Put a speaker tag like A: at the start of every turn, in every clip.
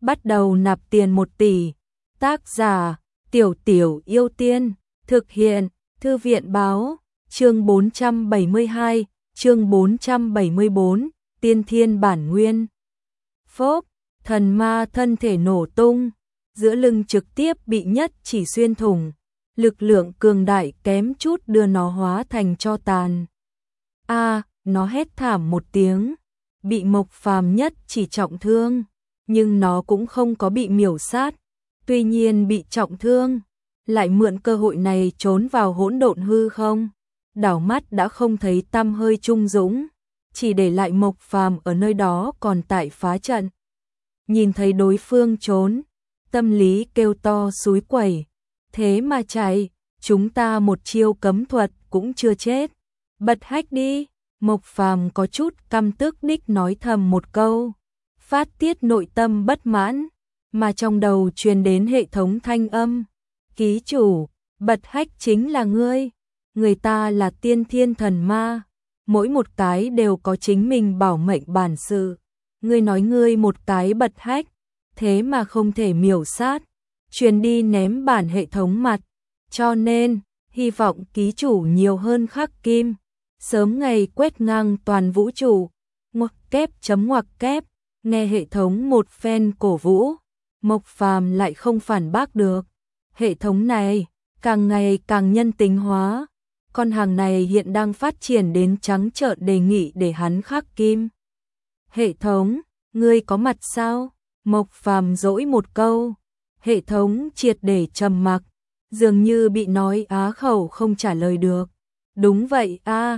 A: bắt đầu nạp tiền 1 tỷ. Tác giả: Tiểu Tiểu Yêu Tiên. Thực hiện: Thư viện báo. Chương 472, chương 474, Tiên Thiên Bản Nguyên. Phốp, thần ma thân thể nổ tung, giữa lưng trực tiếp bị nhất chỉ xuyên thủng, lực lượng cường đại kém chút đưa nó hóa thành tro tàn. Nó hét thảm một tiếng, bị Mộc Phàm nhất chỉ trọng thương, nhưng nó cũng không có bị miểu sát, tuy nhiên bị trọng thương, lại mượn cơ hội này trốn vào hỗn độn hư không, đảo mắt đã không thấy tăm hơi Trung Dũng, chỉ để lại Mộc Phàm ở nơi đó còn tại phá trận. Nhìn thấy đối phương trốn, tâm lý kêu to xúi quẩy, thế mà chạy, chúng ta một chiêu cấm thuật cũng chưa chết, bật hack đi. Mộc Phàm có chút căm tức đích nói thầm một câu, phát tiết nội tâm bất mãn, mà trong đầu truyền đến hệ thống thanh âm. Ký chủ, bật hack chính là ngươi, người ta là tiên thiên thần ma, mỗi một cái đều có chính mình bảo mệnh bản sự. Ngươi nói ngươi một cái bật hack, thế mà không thể miểu sát, truyền đi ném bản hệ thống mặt, cho nên, hy vọng ký chủ nhiều hơn khắc kim. Sớm ngày quét ngang toàn vũ trụ, ngoặc kép, nghe hệ thống một phen cổ vũ, Mộc Phàm lại không phản bác được. Hệ thống này, càng ngày càng nhân tính hóa, con hàng này hiện đang phát triển đến trắng trợn đề nghị để hắn khắc kim. Hệ thống, ngươi có mặt sao? Mộc Phàm dỗi một câu, hệ thống triệt để trầm mặc, dường như bị nói á khẩu không trả lời được. Đúng vậy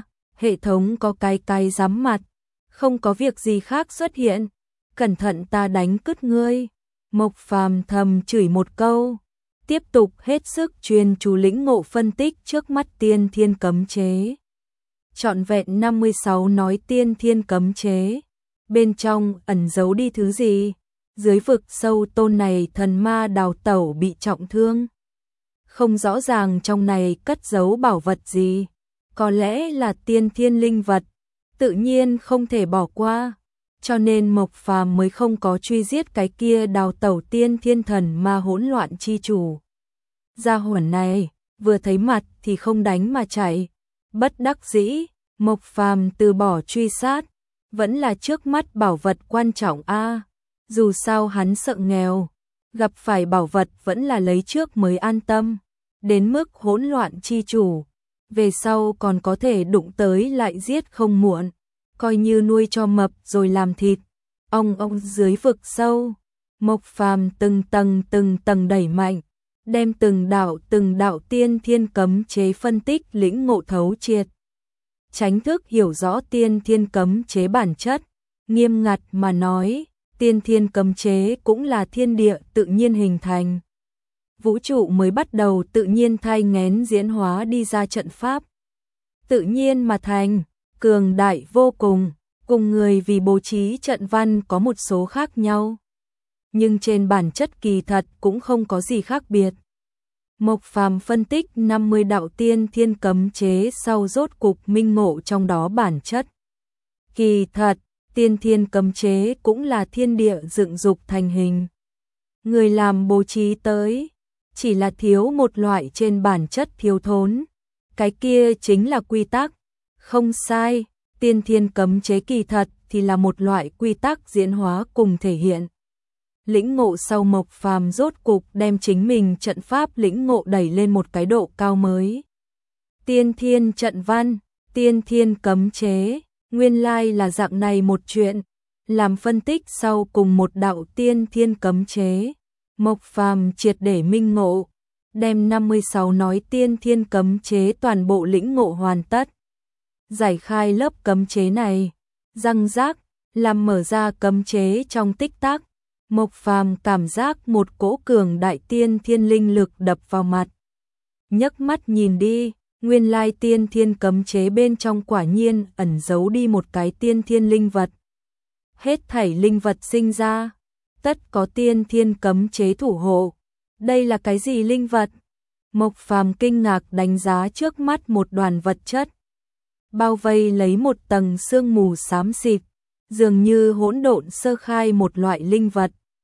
A: hệ thống có cái giám mặt, không có việc gì khác xuất hiện, cẩn thận ta đánh cứt ngươi. Mộc Phàm thầm chửi một câu, tiếp tục hết sức chuyên chú lĩnh ngộ phân tích trước mắt tiên thiên cấm chế. Trọn vẹn 56 nói tiên thiên cấm chế, bên trong ẩn giấu đi thứ gì? Dưới vực sâu tôn này thần ma đào tẩu bị trọng thương, không rõ ràng trong này cất giấu bảo vật gì. Có lẽ là tiên thiên linh vật, tự nhiên không thể bỏ qua, cho nên Mộc Phàm mới không có truy giết cái kia đào tẩu tiên thiên thần ma hỗn loạn chi chủ. Gia hỏa này, vừa thấy mặt thì không đánh mà chạy, bất đắc dĩ, Mộc Phàm từ bỏ truy sát, vẫn là trước mắt bảo vật quan trọng dù sao hắn sợ nghèo, gặp phải bảo vật vẫn là lấy trước mới an tâm, đến mức hỗn loạn chi chủ. Về sau còn có thể đụng tới lại giết không muộn, coi như nuôi cho mập rồi làm thịt. Ông dưới vực sâu, Mộc Phàm từng tầng đẩy mạnh, đem từng đạo tiên thiên cấm chế phân tích lĩnh ngộ thấu triệt. Tránh thức hiểu rõ tiên thiên cấm chế bản chất, nghiêm ngặt mà nói, tiên thiên cấm chế cũng là thiên địa tự nhiên hình thành. Vũ trụ mới bắt đầu tự nhiên thai nghén diễn hóa đi ra trận pháp. Tự nhiên mà thành, cường đại vô cùng, cùng người vì bố trí trận văn có một số khác nhau. Nhưng trên bản chất kỳ thật cũng không có gì khác biệt. Mộc Phàm phân tích 50 đạo tiên thiên cấm chế sau rốt cục minh ngộ trong đó bản chất. Kỳ thật, tiên thiên cấm chế cũng là thiên địa dựng dục thành hình. Người làm bố trí tới, chỉ là thiếu một loại trên bản chất thiếu thốn, cái kia chính là quy tắc. Không sai, tiên thiên cấm chế kỳ thật thì là một loại quy tắc diễn hóa cùng thể hiện. Lĩnh ngộ sau Mộc Phàm rốt cục đem chính mình trận pháp lĩnh ngộ đẩy lên một cái độ cao mới. Tiên thiên trận văn, tiên thiên cấm chế, nguyên lai là dạng này một chuyện. Làm phân tích sau cùng một đạo tiên thiên cấm chế, Mộc Phàm triệt để minh ngộ, đem 56 nói tiên thiên cấm chế toàn bộ lĩnh ngộ hoàn tất. Giải khai lớp cấm chế này, răng rác, làm mở ra cấm chế trong tích tắc. Mộc Phàm cảm giác một cỗ cường đại tiên thiên linh lực đập vào mặt. Nhấc mắt nhìn đi, nguyên lai tiên thiên cấm chế bên trong quả nhiên ẩn giấu đi một cái tiên thiên linh vật. Hết thảy linh vật sinh ra, tất có tiên thiên cấm chế thủ hộ. Đây là cái gì linh vật? Mộc Phàm kinh ngạc đánh giá trước mắt một đoàn vật chất, bao vây lấy một tầng sương mù xám xịt, dường như hỗn độn sơ khai một loại linh vật,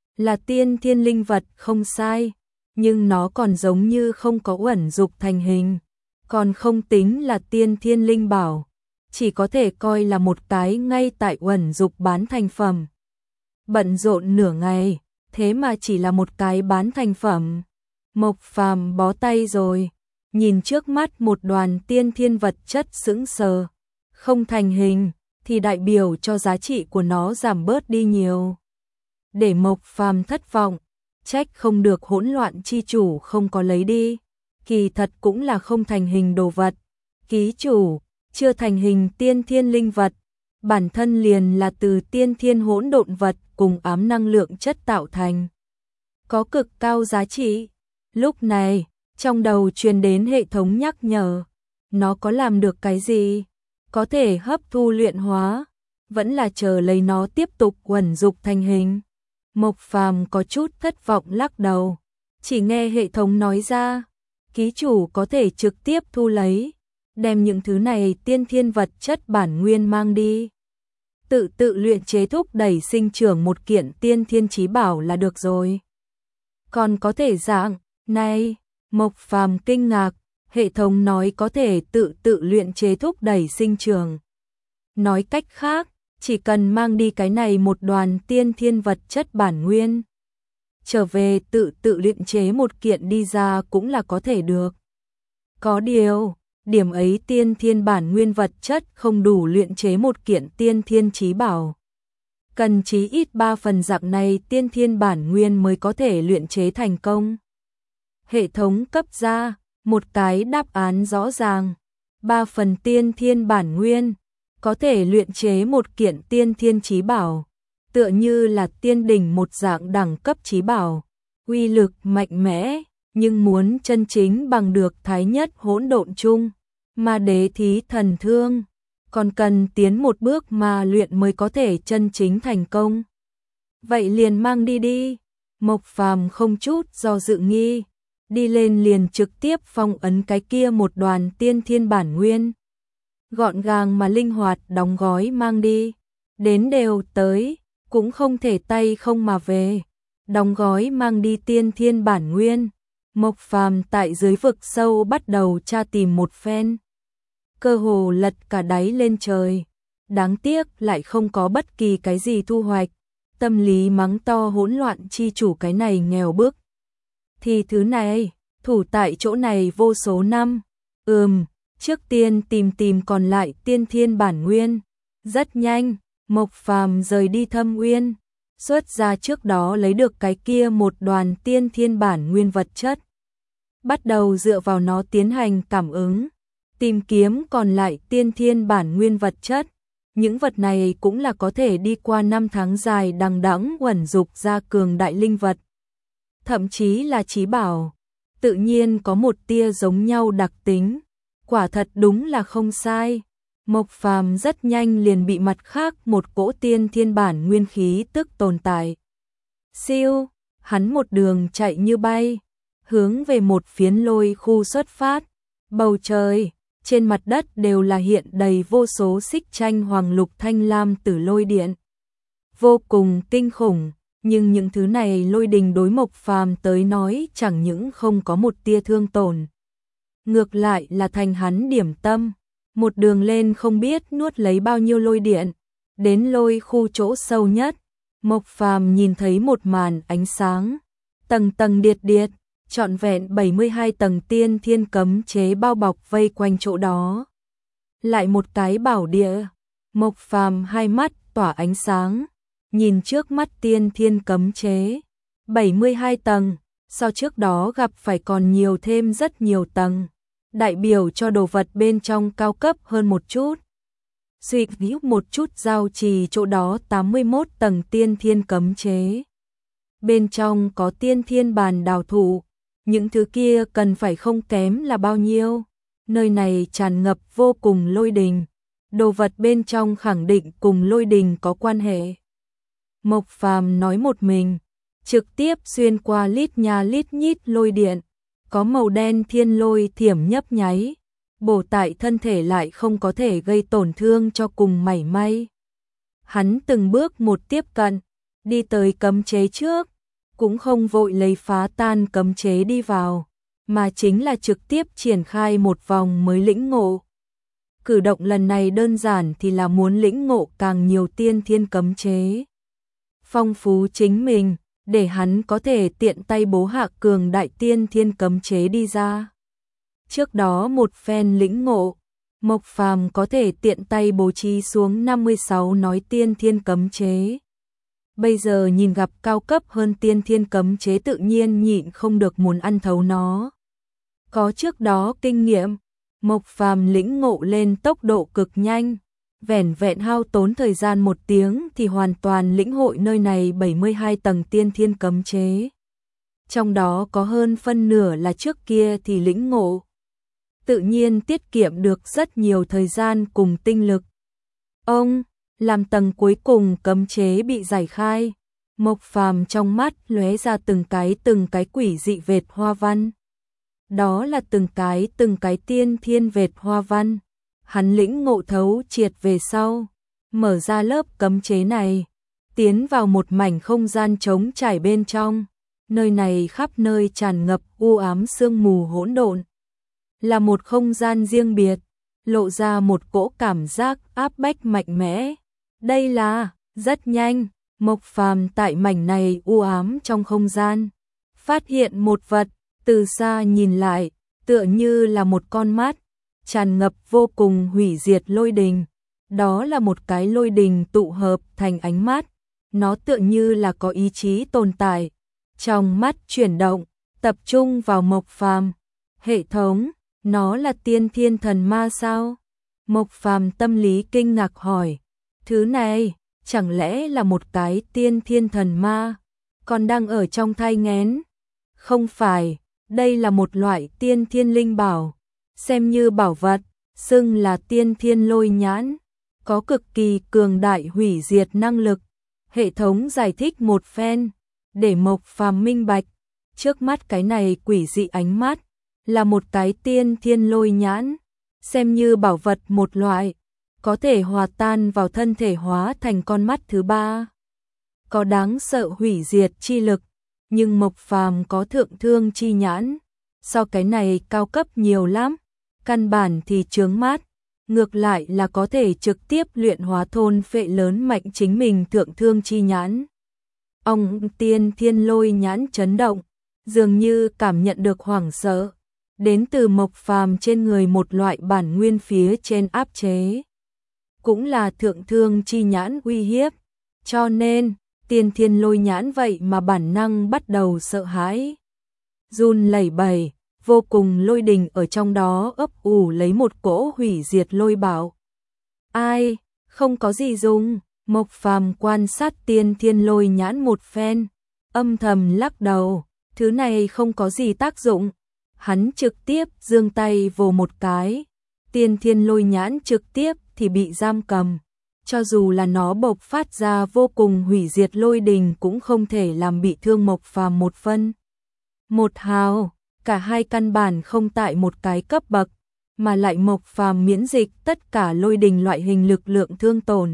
A: là tiên thiên linh vật không sai, nhưng nó còn giống như không có uẩn dục thành hình, còn không tính là tiên thiên linh bảo, chỉ có thể coi là một cái ngay tại uẩn dục bán thành phẩm. Bận rộn nửa ngày, thế mà chỉ là một cái bán thành phẩm. Mộc Phàm bó tay rồi, nhìn trước mắt một đoàn tiên thiên vật chất sững sờ, không thành hình thì đại biểu cho giá trị của nó giảm bớt đi nhiều. Để Mộc Phàm thất vọng, trách không được hỗn loạn chi chủ không có lấy đi, kỳ thật cũng là không thành hình đồ vật. Ký chủ, chưa thành hình tiên thiên linh vật, bản thân liền là từ tiên thiên hỗn độn vật cùng ám năng lượng chất tạo thành, có cực cao giá trị. Lúc này, trong đầu truyền đến hệ thống nhắc nhở, nó có làm được cái gì? Có thể hấp thu luyện hóa, vẫn là chờ lấy nó tiếp tục uẩn dục thành hình. Mộc Phàm có chút thất vọng lắc đầu, chỉ nghe hệ thống nói ra, ký chủ có thể trực tiếp thu lấy, đem những thứ này tiên thiên vật chất bản nguyên mang đi. Tự luyện chế thúc đẩy sinh trưởng một kiện tiên thiên chí bảo là được rồi. Còn có thể dạng, này, Mộc Phàm kinh ngạc, hệ thống nói có thể tự luyện chế thúc đẩy sinh trưởng. Nói cách khác, chỉ cần mang đi cái này một đoàn tiên thiên vật chất bản nguyên, trở về tự luyện chế một kiện đi ra cũng là có thể được. Có điều, điểm ấy tiên thiên bản nguyên vật chất không đủ luyện chế một kiện tiên thiên chí bảo. Cần chí ít 3 phần dạng này tiên thiên bản nguyên mới có thể luyện chế thành công. Hệ thống cấp ra một cái đáp án rõ ràng, 3 phần tiên thiên bản nguyên có thể luyện chế một kiện tiên thiên chí bảo, tựa như là tiên đỉnh một dạng đẳng cấp chí bảo, uy lực mạnh mẽ, nhưng muốn chân chính bằng được thái nhất hỗn độn chung, ma đế thí thần thương, còn cần tiến một bước mà luyện mới có thể chân chính thành công. Vậy liền mang đi đi. Mộc Phàm không chút do dự nghi, đi lên liền trực tiếp phong ấn cái kia một đoàn tiên thiên bản nguyên. Gọn gàng mà linh hoạt đóng gói mang đi, đến đều tới, cũng không thể tay không mà về. Đóng gói mang đi tiên thiên bản nguyên, Mộc Phàm tại dưới vực sâu bắt đầu tra tìm một phen. Cơ hồ lật cả đáy lên trời, đáng tiếc lại không có bất kỳ cái gì thu hoạch. Tâm lý mắng to hỗn loạn chi chủ cái này nghèo bức. Thì thứ này, thủ tại chỗ này vô số năm. Trước tiên tìm còn lại tiên thiên bản nguyên. Rất nhanh, Mộc Phàm rời đi Thâm Uyên, xuất ra trước đó lấy được cái kia một đoàn tiên thiên bản nguyên vật chất. Bắt đầu dựa vào nó tiến hành cảm ứng, tìm kiếm còn lại tiên thiên bản nguyên vật chất. Những vật này cũng là có thể đi qua 5 tháng dài đằng đẵng uẩn dục ra cường đại linh vật. Thậm chí là chí bảo, tự nhiên có một tia giống nhau đặc tính. Quả thật đúng là không sai. Mộc Phàm rất nhanh liền bị mặt khác một cỗ tiên thiên bản nguyên khí tức tồn tại. Siêu, hắn một đường chạy như bay, hướng về một phiến lôi khu xuất phát. Bầu trời, trên mặt đất đều là hiện đầy vô số xích tranh hoàng lục thanh lam tử lôi điện. Vô cùng kinh khủng, nhưng những thứ này lôi đình đối Mộc Phàm tới nói chẳng những không có một tia thương tổn. Ngược lại là thành hắn điểm tâm, một đường lên không biết nuốt lấy bao nhiêu lôi điện. Đến lôi khu chỗ sâu nhất, Mộc Phàm nhìn thấy một màn ánh sáng, tầng tầng điệt, trọn vẹn 72 tầng tiên thiên cấm chế bao bọc vây quanh chỗ đó. Lại một cái bảo địa, Mộc Phàm hai mắt tỏa ánh sáng, nhìn trước mắt tiên thiên cấm chế, 72 tầng, so trước đó gặp phải còn nhiều thêm rất nhiều tầng, đại biểu cho đồ vật bên trong cao cấp hơn một chút. Suy nghĩ một chút giao trì chỗ đó 81 tầng tiên thiên cấm chế. Bên trong có tiên thiên bàn đào thụ, những thứ kia cần phải không kém là bao nhiêu. Nơi này tràn ngập vô cùng lôi đình, đồ vật bên trong khẳng định cùng lôi đình có quan hệ. Mộc Phàm nói một mình, trực tiếp xuyên qua lít nha lít nhít lôi điện, có màu đen thiên lôi thiểm nhấp nháy, bổ tại thân thể lại không có thể gây tổn thương cho cùng mảy may. Hắn từng bước một tiếp cận, đi tới cấm chế trước, cũng không vội lấy phá tan cấm chế đi vào, mà chính là trực tiếp triển khai một vòng mới lĩnh ngộ. Cử động lần này đơn giản thì là muốn lĩnh ngộ càng nhiều tiên thiên cấm chế. Phong phú chính mình, để hắn có thể tiện tay bố hạ cường đại tiên thiên cấm chế đi ra. Trước đó một phen lĩnh ngộ, Mộc Phàm có thể tiện tay bố trí xuống 56 nói tiên thiên cấm chế. Bây giờ nhìn gặp cao cấp hơn tiên thiên cấm chế tự nhiên nhịn không được muốn ăn thấu nó. Có trước đó kinh nghiệm, Mộc Phàm lĩnh ngộ lên tốc độ cực nhanh, vẻn vẹn hao tốn thời gian 1 tiếng thì hoàn toàn lĩnh hội nơi này 72 tầng tiên thiên cấm chế. Trong đó có hơn phân nửa là trước kia thì lĩnh ngộ. Tự nhiên tiết kiệm được rất nhiều thời gian cùng tinh lực. Ông, làm tầng cuối cùng cấm chế bị giải khai, Mộc Phàm trong mắt lóe ra từng cái quỷ dị vệt hoa văn. Đó là từng cái tiên thiên vệt hoa văn. Hắn lĩnh ngộ thấu triệt về sau, mở ra lớp cấm chế này, tiến vào một mảnh không gian trống trải bên trong. Nơi này khắp nơi tràn ngập u ám sương mù hỗn độn, là một không gian riêng biệt, lộ ra một cỗ cảm giác áp bách mạnh mẽ. Đây là, rất nhanh, Mộc Phàm tại mảnh này u ám trong không gian, phát hiện một vật, từ xa nhìn lại, tựa như là một con mắt, tràn ngập vô cùng hủy diệt lôi đình. Đó là một cái lôi đình tụ hợp thành ánh mắt, nó tựa như là có ý chí tồn tại. Trong mắt chuyển động, tập trung vào Mộc Phàm. Hệ thống, nó là tiên thiên thần ma sao? Mộc Phàm tâm lý kinh ngạc hỏi. Thứ này, chẳng lẽ là một cái tiên thiên thần ma, còn đang ở trong thai nghén? Không phải, đây là một loại tiên thiên linh bảo, xem như bảo vật, xưng là tiên thiên lôi nhãn, có cực kỳ cường đại hủy diệt năng lực. Hệ thống giải thích một phen, để Mộc Phàm minh bạch, trước mắt cái này quỷ dị ánh mắt, là một cái tiên thiên lôi nhãn, xem như bảo vật một loại, có thể hòa tan vào thân thể hóa thành con mắt thứ ba. Có đáng sợ hủy diệt chi lực, nhưng Mộc Phàm có thượng thương chi nhãn, so cái này cao cấp nhiều lắm, căn bản thì chướng mắt, ngược lại là có thể trực tiếp luyện hóa thôn phệ lớn mạnh chính mình thượng thương chi nhãn. Ông tiên thiên lôi nhãn chấn động, dường như cảm nhận được hoảng sợ, đến từ Mộc Phàm trên người một loại bản nguyên phía trên áp chế, cũng là thượng thương chi nhãn uy hiếp, cho nên tiên thiên lôi nhãn vậy mà bản năng bắt đầu sợ hãi. Run lẩy bẩy, vô cùng lôi đình ở trong đó ấp ủ lấy một cỗ hủy diệt lôi bạo. Ai, không có gì dùng. Mộc Phàm quan sát tiên thiên lôi nhãn một phen, âm thầm lắc đầu, thứ này không có gì tác dụng. Hắn trực tiếp giương tay vồ một cái, tiên thiên lôi nhãn trực tiếp thì bị giam cầm. Cho dù là nó bộc phát ra vô cùng hủy diệt lôi đình cũng không thể làm bị thương Mộc Phàm một phân một hào, cả hai căn bản không tại một cái cấp bậc, mà lại Mộc Phàm miễn dịch tất cả lôi đình loại hình lực lượng thương tổn.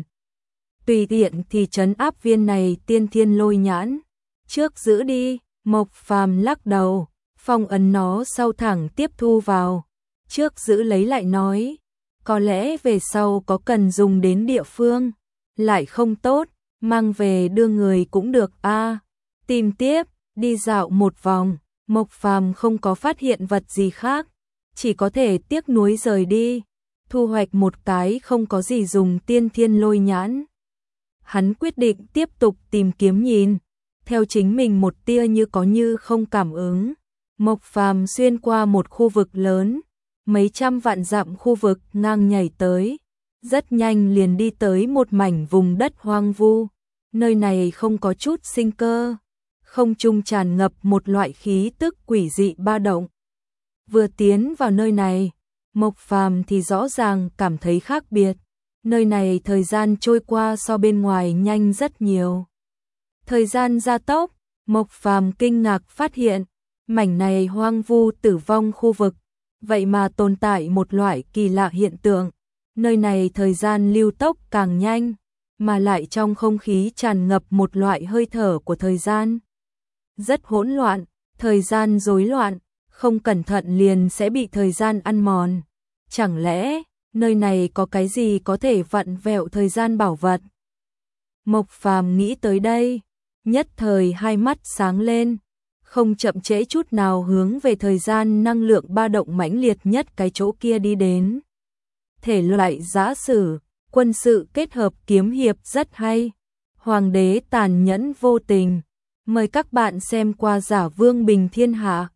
A: Tùy tiện thì trấn áp viên này tiên thiên lôi nhãn, trước giữ đi. Mộc Phàm lắc đầu, phong ấn nó sau thẳng tiếp thu vào, trước giữ lấy lại nói, có lẽ về sau có cần dùng đến địa phương, lại không tốt, mang về đưa người cũng được a. Tìm tiếp, đi dạo một vòng, Mộc Phàm không có phát hiện vật gì khác, chỉ có thể tiếc nuối rời đi, thu hoạch một cái không có gì dùng tiên thiên lôi nhãn. Hắn quyết định tiếp tục tìm kiếm nhìn, theo chính mình một tia như có như không cảm ứng. Mộc Phàm xuyên qua một khu vực lớn, mấy trăm vạn dặm khu vực ngang nhảy tới, rất nhanh liền đi tới một mảnh vùng đất hoang vu. Nơi này không có chút sinh cơ, không trung tràn ngập một loại khí tức quỷ dị ba động. Vừa tiến vào nơi này, Mộc Phàm thì rõ ràng cảm thấy khác biệt. Nơi này thời gian trôi qua so bên ngoài nhanh rất nhiều. Thời gian gia tốc, Mộc Phàm kinh ngạc phát hiện, mảnh này hoang vu tử vong khu vực, vậy mà tồn tại một loại kỳ lạ hiện tượng. Nơi này thời gian lưu tốc càng nhanh, mà lại trong không khí tràn ngập một loại hơi thở của thời gian. rất hỗn loạn, thời gian rối loạn, không cẩn thận liền sẽ bị thời gian ăn mòn. Chẳng lẽ, nơi này có cái gì có thể vặn vẹo thời gian bảo vật? Mộc Phàm nghĩ tới đây, nhất thời hai mắt sáng lên, không chậm trễ chút nào hướng về thời gian năng lượng ba động mãnh liệt nhất cái chỗ kia đi đến. Thể loại giã sử, quân sự kết hợp kiếm hiệp rất hay. Hoàng đế tàn nhẫn vô tình. Mời các bạn xem qua Giả Vương Bình Thiên Hạ.